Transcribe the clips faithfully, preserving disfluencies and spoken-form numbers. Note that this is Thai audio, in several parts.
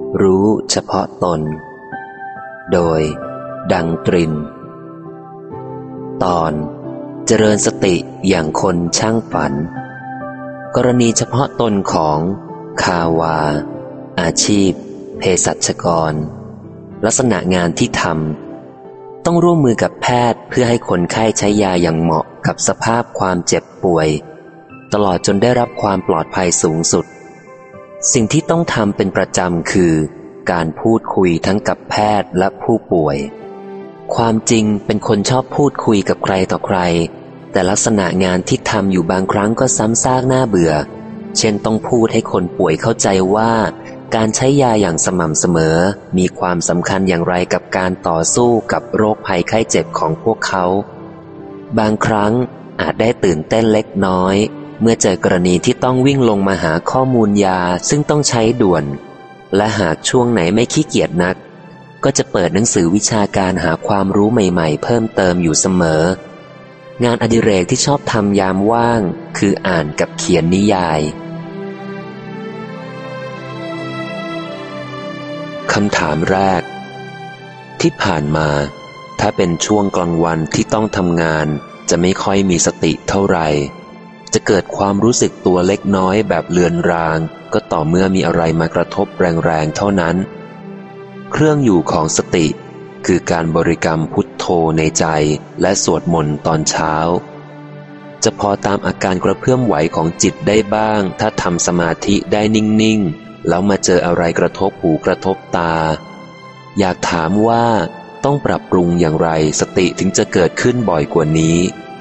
รู้เฉพาะตนโดยดังตรินตอนเจริญสติอย่างคนช่างฝันกรณีเฉพาะตนของคาวาอาชีพเภสัชกรลักษณะงานที่ทำต้องร่วมมือกับแพทย์เพื่อให้คนไข้ใช้ยาอย่างเหมาะกับสภาพความเจ็บป่วยตลอดจนได้รับความปลอดภัยสูงสุดสิ่งที่ต้องทำเป็นประจำคือการพูดคุยทั้งกับแพทย์และผู้ป่วยความจริงเป็นคนชอบพูดคุยกับใครต่อใครแต่ลักษณะงานที่ทำอยู่บางครั้งก็ซ้ำซากน่าเบื่อเช่นต้องพูดให้คนป่วยเข้าใจว่าการใช้ยาอย่างสม่ำเสมอมีความสำคัญอย่างไรกับการต่อสู้กับโรคภัยไข้เจ็บของพวกเขาบางครั้งอาจได้ตื่นเต้นเล็กน้อยเมื่อเจอกรณีที่ต้องวิ่งลงมาหาข้อมูลยาซึ่งต้องใช้ด่วนและหากช่วงไหนไม่ขี้เกียจนักก็จะเปิดหนังสือวิชาการหาความรู้ใหม่ๆเพิ่มเติมอยู่เสมองานอดิเรกที่ชอบทำยามว่างคืออ่านกับเขียนนิยายคำถามแรกที่ผ่านมาถ้าเป็นช่วงกลางวันที่ต้องทำงานจะไม่ค่อยมีสติเท่าไหร่จะเกิดความรู้สึกตัวเล็กน้อยแบบเลือนรางก็ต่อเมื่อมีอะไรมากระทบแรงๆเท่านั้นเครื่องอยู่ของสติคือการบริกรรมพุทโธในใจและสวดมนต์ตอนเช้าจะพอตามอาการกระเพื่อมไหวของจิตได้บ้างถ้าทำสมาธิได้นิ่งๆแล้วมาเจออะไรกระทบหูกระทบตาอยากถามว่าต้องปรับปรุงอย่างไรสติถึงจะเกิดขึ้นบ่อยกว่านี้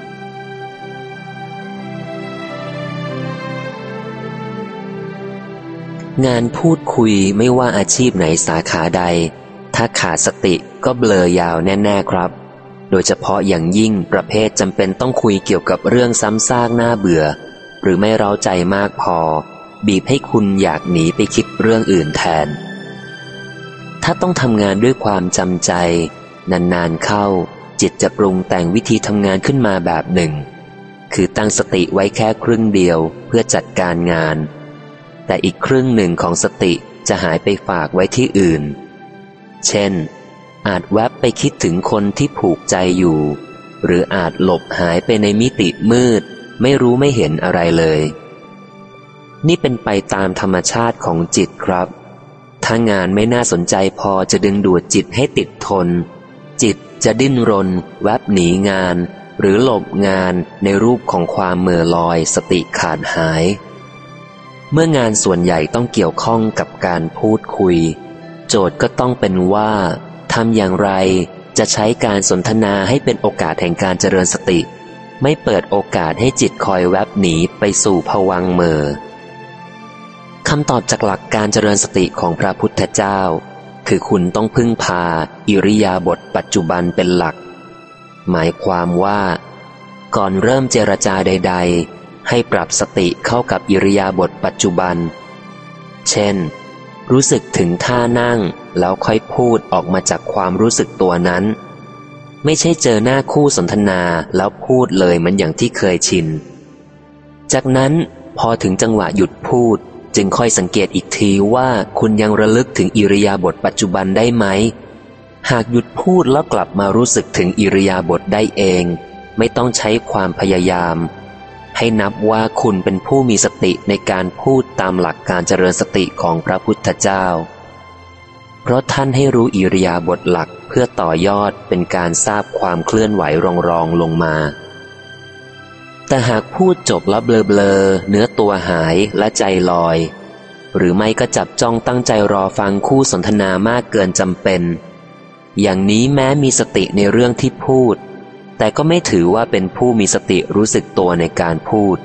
งานพูดคุยไม่ว่าอาชีพไหนสาขาใดถ้าขาดสติก็เบลอยาวแน่ๆครับโดยเฉพาะอย่างยิ่งประเภทจำเป็นต้องคุยเกี่ยวกับเรื่องซ้ำซากน่าเบื่อหรือไม่เร้าใจมากพอบีบให้คุณอยากหนีไปคิดเรื่องอื่นแทนถ้าต้องทำงานด้วยความจำใจนานๆเข้าจิตจะปรุงแต่งวิธีทำงานขึ้นมาแบบหนึ่งคือตั้งสติไว้แค่ครึ่งเดียวเพื่อจัดการงานแต่อีกครึ่งหนึ่งของสติจะหายไปฝากไว้ที่อื่นเช่นอาจแวบไปคิดถึงคนที่ผูกใจอยู่หรืออาจหลบหายไปในมิติมืดไม่รู้ไม่เห็นอะไรเลยนี่เป็นไปตามธรรมชาติของจิตครับถ้างานไม่น่าสนใจพอจะดึงดูดจิตให้ติดทนจิตจะดิ้นรนแวบหนีงานหรือหลบงานในรูปของความเมื่อลอยสติขาดหายเมื่องานส่วนใหญ่ต้องเกี่ยวข้องกับการพูดคุยโจทย์ก็ต้องเป็นว่าทำอย่างไรจะใช้การสนทนาให้เป็นโอกาสแห่งการเจริญสติไม่เปิดโอกาสให้จิตคอยแวบหนีไปสู่ภวังค์เหม่อคำตอบจากหลักการเจริญสติของพระพุทธเจ้าคือคุณต้องพึ่งพาอิริยาบถปัจจุบันเป็นหลักหมายความว่าก่อนเริ่มเจรจาใดๆให้ปรับสติเข้ากับอิริยาบถปัจจุบันเช่นรู้สึกถึงท่านั่งแล้วค่อยพูดออกมาจากความรู้สึกตัวนั้นไม่ใช่เจอหน้าคู่สนทนาแล้วพูดเลยเหมือนอย่างที่เคยชินจากนั้นพอถึงจังหวะหยุดพูดจึงค่อยสังเกตอีกทีว่าคุณยังระลึกถึงอิริยาบถปัจจุบันได้ไหมหากหยุดพูดแล้วกลับมารู้สึกถึงอิริยาบถได้เองไม่ต้องใช้ความพยายามให้นับว่าคุณเป็นผู้มีสติในการพูดตามหลักการเจริญสติของพระพุทธเจ้าเพราะท่านให้รู้อิริยาบถหลักเพื่อต่อยอดเป็นการทราบความเคลื่อนไหวรองๆลงมาแต่หากพูดจบแล้วเบลอๆเนื้อตัวหายและใจลอยหรือไม่ก็จับจ้องตั้งใจรอฟังคู่สนทนามากเกินจำเป็นอย่างนี้แม้มีสติในเรื่องที่พูดแต่ก็ไม่ถือว่าเป็นผู้มีสติรู้สึกตัวในการพูด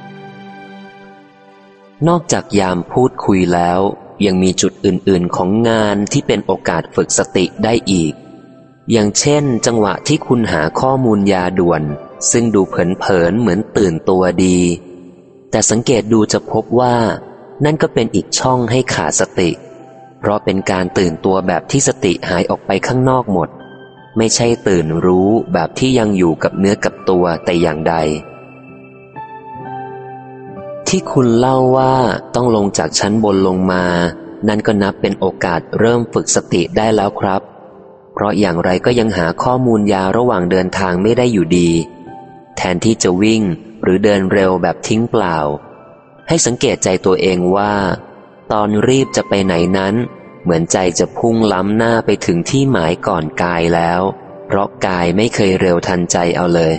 นอกจากยามพูดคุยแล้วยังมีจุดอื่นๆของงานที่เป็นโอกาสฝึกสติได้อีกอย่างเช่นจังหวะที่คุณหาข้อมูลยาด่วนซึ่งดูเผินๆเหมือนตื่นตัวดีแต่สังเกตดูจะพบว่านั่นก็เป็นอีกช่องให้ขาดสติเพราะเป็นการตื่นตัวแบบที่สติหายออกไปข้างนอกหมดไม่ใช่ตื่นรู้แบบที่ยังอยู่กับเนื้อกับตัวแต่อย่างใดที่คุณเล่าว่าต้องลงจากชั้นบนลงมานั่นก็นับเป็นโอกาสเริ่มฝึกสติได้แล้วครับเพราะอย่างไรก็ยังหาข้อมูลยาวระหว่างเดินทางไม่ได้อยู่ดีแทนที่จะวิ่งหรือเดินเร็วแบบทิ้งเปล่าให้สังเกตใจตัวเองว่าตอนรีบจะไปไหนนั้นเหมือนใจจะพุ่งล้ำหน้าไปถึงที่หมายก่อนกายแล้วเพราะกายไม่เคยเร็วทันใจเอาเลย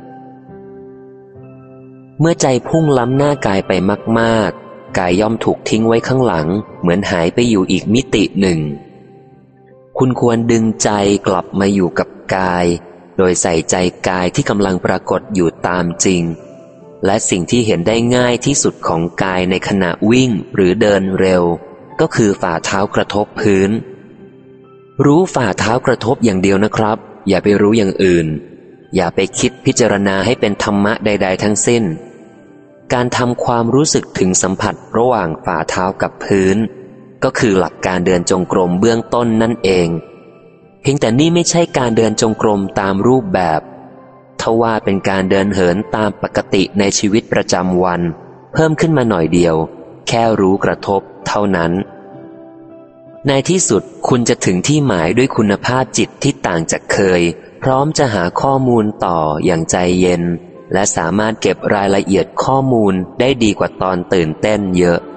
เมื่อใจพุ่งล้ำหน้ากายไปมากๆกายย่อมถูกทิ้งไว้ข้างหลังเหมือนหายไปอยู่อีกมิติหนึ่งคุณควรดึงใจกลับมาอยู่กับกายโดยใส่ใจกายที่กำลังปรากฏอยู่ตามจริงและสิ่งที่เห็นได้ง่ายที่สุดของกายในขณะวิ่งหรือเดินเร็วก็คือฝ่าเท้ากระทบพื้นรู้ฝ่าเท้ากระทบอย่างเดียวนะครับอย่าไปรู้อย่างอื่นอย่าไปคิดพิจารณาให้เป็นธรรมะใดๆทั้งสิ้นการทำความรู้สึกถึงสัมผัสระหว่างฝ่าเท้ากับพื้นก็คือหลักการเดินจงกรมเบื้องต้นนั่นเองเพียงแต่นี่ไม่ใช่การเดินจงกรมตามรูปแบบทว่าเป็นการเดินเหินตามปกติในชีวิตประจำวันเพิ่มขึ้นมาหน่อยเดียวแค่รู้กระทบเท่านั้นในที่สุดคุณจะถึงที่หมายด้วยคุณภาพจิตที่ต่างจากเคยพร้อมจะหาข้อมูลต่ออย่างใจเย็นและสามารถเก็บรายละเอียดข้อมูลได้ดีกว่าตอนตื่นเต้นเยอะ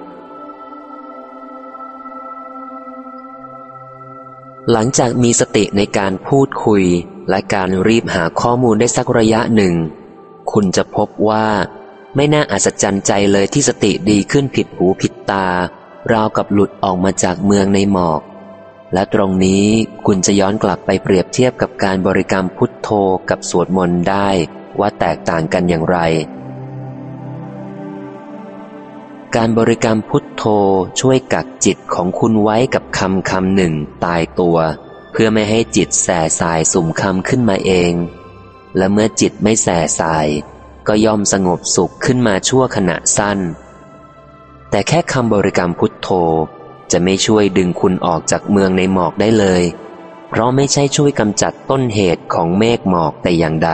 หลังจากมีสติในการพูดคุยและการรีบหาข้อมูลได้สักระยะหนึ่งคุณจะพบว่าไม่น่าอัศจรรย์ใจเลยที่สติดีขึ้นผิดหูผิดตาราวกับหลุดออกมาจากเมืองในหมอกและตรงนี้คุณจะย้อนกลับไปเปรียบเทียบกับการบริกรรมพุทโธกับสวดมนต์ได้ว่าแตกต่างกันอย่างไรการบริกรรมพุทโธช่วยกักจิตของคุณไว้กับคำคำหนึ่งตายตัวเพื่อไม่ให้จิตแส่สายสุ่มคำขึ้นมาเองและเมื่อจิตไม่แส่สายก็ย่อมสงบสุขขึ้นมาชั่วขณะสั้นแต่แค่คำบริกรรมพุทโธจะไม่ช่วยดึงคุณออกจากเมืองในหมอกได้เลยเพราะไม่ใช่ช่วยกำจัดต้นเหตุของเมฆหมอกแต่อย่างใด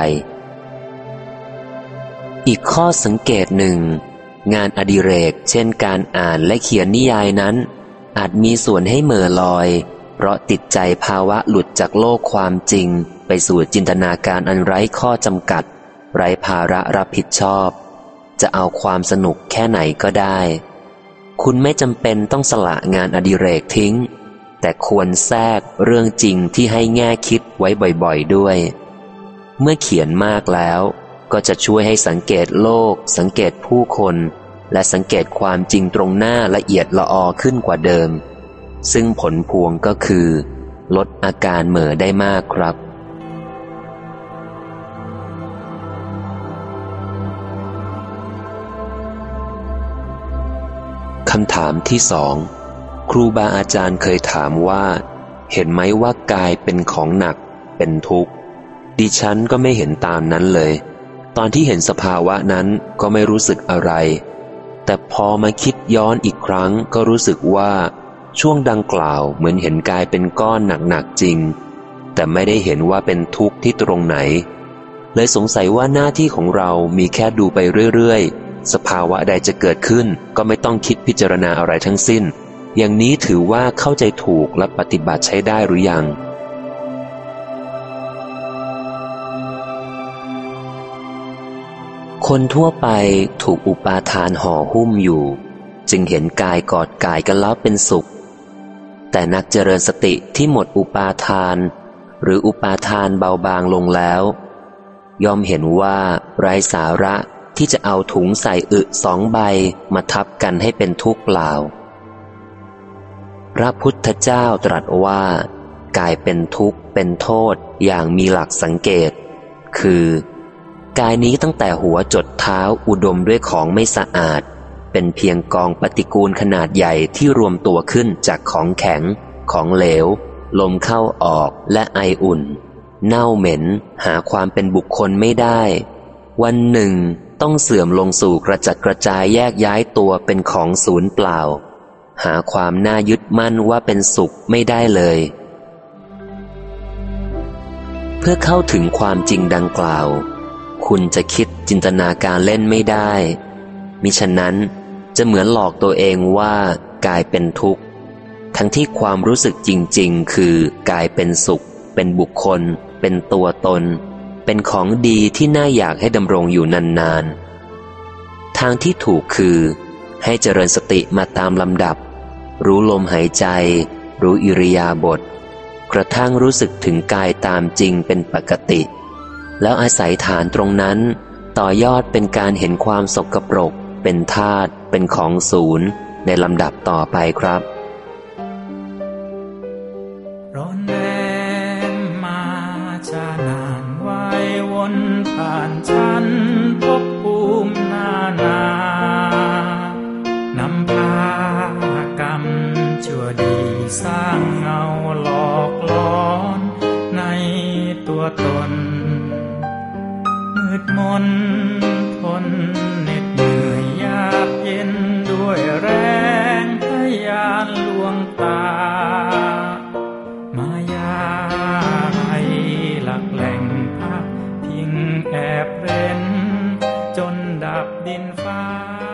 อีกข้อสังเกตหนึ่งงานอดิเรกเช่นการอ่านและเขียนนิยายนั้นอาจมีส่วนให้เหม่อลอยเพราะติดใจภาวะหลุดจากโลกความจริงไปสู่จินตนาการอันไร้ข้อจำกัดไร้ภาระรับผิดชอบจะเอาความสนุกแค่ไหนก็ได้คุณไม่จำเป็นต้องสละงานอดิเรกทิ้งแต่ควรแทรกเรื่องจริงที่ให้แง่คิดไว้บ่อยๆด้วยเมื่อเขียนมากแล้วก็จะช่วยให้สังเกตโลกสังเกตผู้คนและสังเกตความจริงตรงหน้าละเอียดละออขึ้นกว่าเดิมซึ่งผลพวงก็คือลดอาการเหม่อได้มากครับคำถามที่สองครูบาอาจารย์เคยถามว่าเห็นไหมว่ากายเป็นของหนักเป็นทุกข์ดิฉันก็ไม่เห็นตามนั้นเลยตอนที่เห็นสภาวะนั้นก็ไม่รู้สึกอะไรแต่พอมาคิดย้อนอีกครั้งก็รู้สึกว่าช่วงดังกล่าวเหมือนเห็นกายเป็นก้อนหนักๆจริงแต่ไม่ได้เห็นว่าเป็นทุกข์ที่ตรงไหนเลยสงสัยว่าหน้าที่ของเรามีแค่ดูไปเรื่อยๆสภาวะใดจะเกิดขึ้นก็ไม่ต้องคิดพิจารณาอะไรทั้งสิ้นอย่างนี้ถือว่าเข้าใจถูกและปฏิบัติใช้ได้หรือยังคนทั่วไปถูกอุปาทานห่อหุ้มอยู่จึงเห็นกายกอดกายกันแล้วเป็นสุขแต่นักเจริญสติที่หมดอุปาทานหรืออุปาทานเบาบางลงแล้วย่อมเห็นว่าไร้สาระที่จะเอาถุงใส่อึสองใบมาทับกันให้เป็นทุกข์เปล่าพระพุทธเจ้าตรัสว่ากายเป็นทุกข์เป็นโทษอย่างมีหลักสังเกตคือกายนี้ตั้งแต่หัวจดเท้าอุดมด้วยของไม่สะอาดเป็นเพียงกองปฏิกูลขนาดใหญ่ที่รวมตัวขึ้นจากของแข็งของเหลวลมเข้าออกและไออุ่นเน่าเหม็นหาความเป็นบุคคลไม่ได้วันหนึ่งต้องเสื่อมลงสู่กระจัดกระจายแยกย้ายตัวเป็นของศูนย์เปล่าหาความน่ายึดมั่นว่าเป็นสุขไม่ได้เลยเพื่อเข้าถึงความจริงดังกล่าวคุณจะคิดจินตนาการเล่นไม่ได้มิฉะนั้นจะเหมือนหลอกตัวเองว่ากายเป็นทุกข์ทั้งที่ความรู้สึกจริงๆคือกายเป็นสุขเป็นบุคคลเป็นตัวตนเป็นของดีที่น่าอยากให้ดำรงอยู่นานๆทางที่ถูกคือให้เจริญสติมาตามลำดับรู้ลมหายใจรู้อิริยาบถกระทั่งรู้สึกถึงกายตามจริงเป็นปกติแล้วอาศัยฐานตรงนั้นต่อยอดเป็นการเห็นความสกปรกเป็นธาตุเป็นของศูนย์ในลำดับต่อไปครับร้อนแรงมาจะนานไว้วนผ่านฉันพบภูมินานานำพากรรมชั่วดีสร้างเงาหลอกล้อนในตัวตนมืดมนทนเหน็ดเหนื่อยยากเย็นด้วยแรงทะยานลวงตามายาให้หลักแหล่งพักพิงแอบเร้นจนดับดินฟ้า